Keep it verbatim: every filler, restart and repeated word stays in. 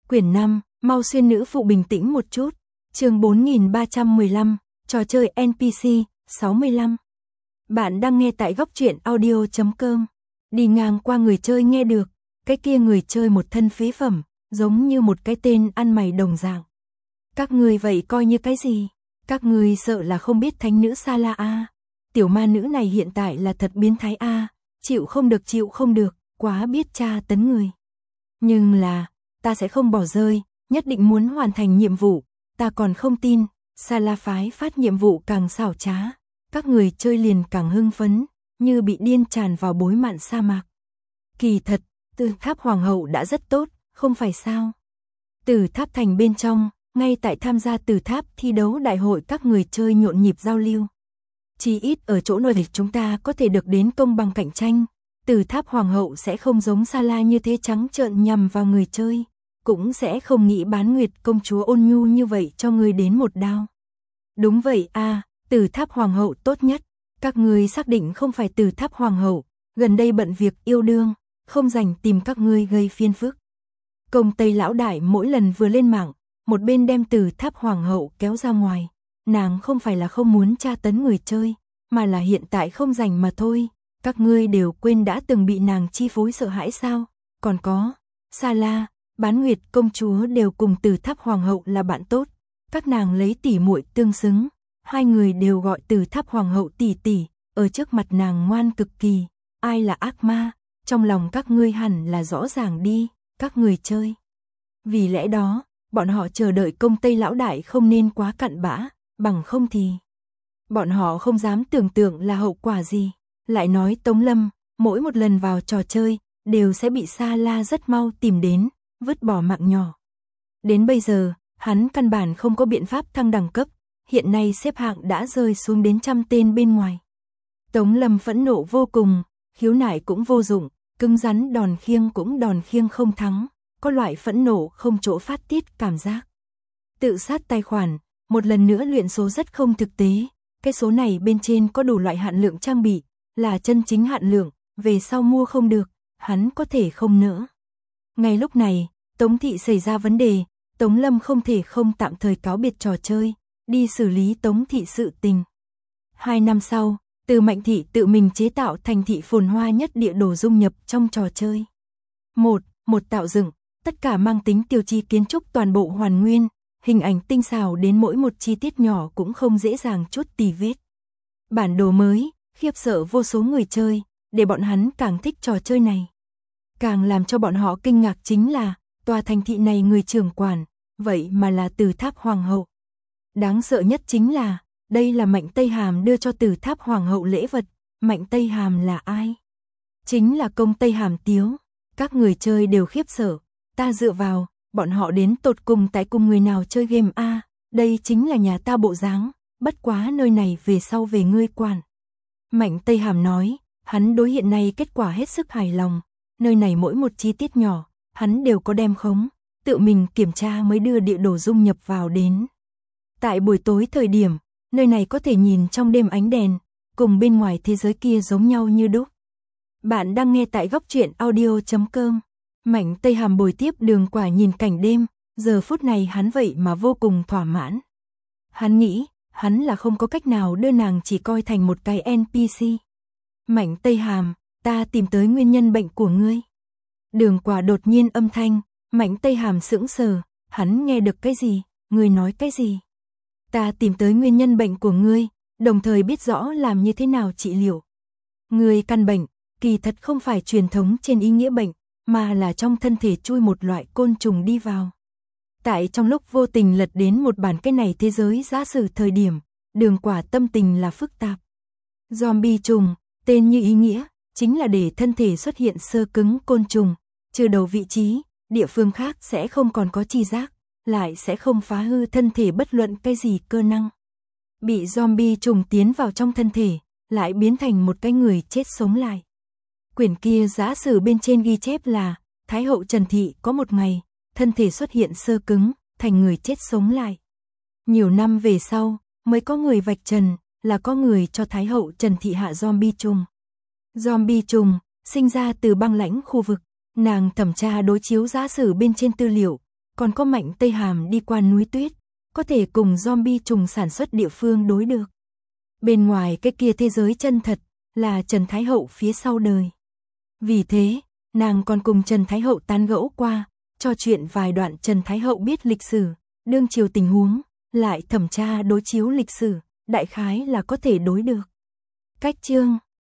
Quyển năm, mau xuyên nữ phụ bình tĩnh một chút. Chương bốn nghìn ba trăm mười lăm, trò chơi en pê xê, sáu mươi lăm. Bạn đang nghe tại góc truyện audio chấm com. Đi ngang qua người chơi nghe được, cái kia người chơi một thân phế phẩm, giống như một cái tên ăn mày đồng dạng. Các người vậy coi như cái gì? Các người sợ là không biết thánh nữ Sala a. Tiểu ma nữ này hiện tại là thật biến thái a, chịu không được chịu không được, quá biết tra tấn người. Nhưng là, ta sẽ không bỏ rơi, nhất định muốn hoàn thành nhiệm vụ, ta còn không tin, Sala phái phát nhiệm vụ càng xảo trá, các người chơi liền càng hưng phấn, như bị điên tràn vào bối mạn sa mạc. Kỳ thật, Tử Tháp Hoàng hậu đã rất tốt, không phải sao? Tử Tháp thành bên trong, ngay tại tham gia Tử Tháp thi đấu đại hội các người chơi nhộn nhịp giao lưu. Chỉ ít ở chỗ này chúng ta có thể được đến công bằng cạnh tranh. Tử Tháp Hoàng hậu sẽ không giống Sala như thế trắng trợn nhằm vào người chơi, cũng sẽ không nghĩ bán Nguyệt công chúa ôn nhu như vậy cho người đến một đao. Đúng vậy a, à, Tử Tháp Hoàng hậu tốt nhất. Các người xác định không phải Tử Tháp Hoàng hậu, gần đây bận việc yêu đương, không rảnh tìm các ngươi gây phiền phức. Công Tây lão đại mỗi lần vừa lên mạng, một bên đem Tử Tháp Hoàng hậu kéo ra ngoài. Nàng không phải là không muốn tra tấn người chơi, mà là hiện tại không rảnh mà thôi. Các ngươi đều quên đã từng bị nàng chi phối sợ hãi sao? Còn có, Sala, Bán Nguyệt công chúa đều cùng Tử Tháp Hoàng hậu là bạn tốt. Các nàng lấy tỉ muội tương xứng, hai người đều gọi Tử Tháp Hoàng hậu tỷ tỷ, ở trước mặt nàng ngoan cực kỳ. Ai là ác ma? Trong lòng các ngươi hẳn là rõ ràng đi, các người chơi. Vì lẽ đó, bọn họ chờ đợi công Tây lão đại không nên quá cặn bã, bằng không thì bọn họ không dám tưởng tượng là hậu quả gì. Lại nói Tống Lâm, mỗi một lần vào trò chơi, đều sẽ bị Sala rất mau tìm đến, vứt bỏ mạng nhỏ. Đến bây giờ, hắn căn bản không có biện pháp thăng đẳng cấp, hiện nay xếp hạng đã rơi xuống đến trăm tên bên ngoài. Tống Lâm phẫn nộ vô cùng, khiếu nại cũng vô dụng, cứng rắn đòn khiêng cũng đòn khiêng không thắng, có loại phẫn nộ không chỗ phát tiết cảm giác. Tự sát tài khoản, một lần nữa luyện số rất không thực tế, cái số này bên trên có đủ loại hạn lượng trang bị, là chân chính hạn lượng, về sau mua không được, hắn có thể không nỡ. Ngay lúc này, Tống Thị xảy ra vấn đề, Tống Lâm không thể không tạm thời cáo biệt trò chơi, đi xử lý Tống Thị sự tình. Hai năm sau, Từ Mạnh Thị tự mình chế tạo thành thị phồn hoa nhất địa đồ dung nhập trong trò chơi. Một, một tạo dựng, tất cả mang tính tiêu chí kiến trúc toàn bộ hoàn nguyên, hình ảnh tinh xảo đến mỗi một chi tiết nhỏ cũng không dễ dàng chút tì vết. Bản đồ mới, khiếp sợ vô số người chơi, để bọn hắn càng thích trò chơi này. Càng làm cho bọn họ kinh ngạc chính là, tòa thành thị này người trưởng quản, vậy mà là Tử Tháp Hoàng hậu. Đáng sợ nhất chính là, đây là Mạnh Tây Hàm đưa cho Tử Tháp Hoàng hậu lễ vật. Mạnh Tây Hàm là ai? Chính là công Tây Hàm Tiếu. Các người chơi đều khiếp sợ, ta dựa vào, bọn họ đến tột cùng tại cùng người nào chơi game a, đây chính là nhà ta bộ dáng, bất quá nơi này về sau về ngươi quản. Mạnh Tây Hàm nói, hắn đối hiện nay kết quả hết sức hài lòng, nơi này mỗi một chi tiết nhỏ, hắn đều có đem khống, tự mình kiểm tra mới đưa địa đồ dung nhập vào đến. Tại buổi tối thời điểm, nơi này có thể nhìn trong đêm ánh đèn, cùng bên ngoài thế giới kia giống nhau như đúc. Bạn đang nghe tại góc truyện audio chấm com. Mạnh Tây Hàm bồi tiếp Đường Quả nhìn cảnh đêm, giờ phút này hắn vậy mà vô cùng thỏa mãn. Hắn nghĩ, hắn là không có cách nào đưa nàng chỉ coi thành một cái en pê xê. Mạnh Tây Hàm, ta tìm tới nguyên nhân bệnh của ngươi. Đường Quả đột nhiên âm thanh, Mạnh Tây Hàm sững sờ, hắn nghe được cái gì, ngươi nói cái gì? Ta tìm tới nguyên nhân bệnh của ngươi, đồng thời biết rõ làm như thế nào trị liệu. Ngươi căn bệnh, kỳ thật không phải truyền thống trên ý nghĩa bệnh, mà là trong thân thể chui một loại côn trùng đi vào. Tại trong lúc vô tình lật đến một bản cái này thế giới giả sử thời điểm, Đường Quả tâm tình là phức tạp. Zombie trùng, tên như ý nghĩa, chính là để thân thể xuất hiện sơ cứng côn trùng, trừ đầu vị trí, địa phương khác sẽ không còn có chi giác, lại sẽ không phá hư thân thể bất luận cái gì cơ năng. Bị zombie trùng tiến vào trong thân thể, lại biến thành một cái người chết sống lại. Quyển kia giả sử bên trên ghi chép là, Thái hậu Trần Thị có một ngày, thân thể xuất hiện sơ cứng, thành người chết sống lại. Nhiều năm về sau, mới có người vạch trần, là có người cho Thái hậu Trần Thị hạ zombie trùng. Zombie trùng, sinh ra từ băng lãnh khu vực, nàng thẩm tra đối chiếu giả sử bên trên tư liệu, còn có Mạnh Tây Hàm đi qua núi tuyết, có thể cùng zombie trùng sản xuất địa phương đối được. Bên ngoài cái kia thế giới chân thật, là Trần Thái Hậu phía sau đời. Vì thế, nàng còn cùng Trần Thái Hậu tán gẫu qua, trò chuyện vài đoạn Trần Thái Hậu biết lịch sử, đương triều tình huống, lại thẩm tra đối chiếu lịch sử, đại khái là có thể đối được. Cách chương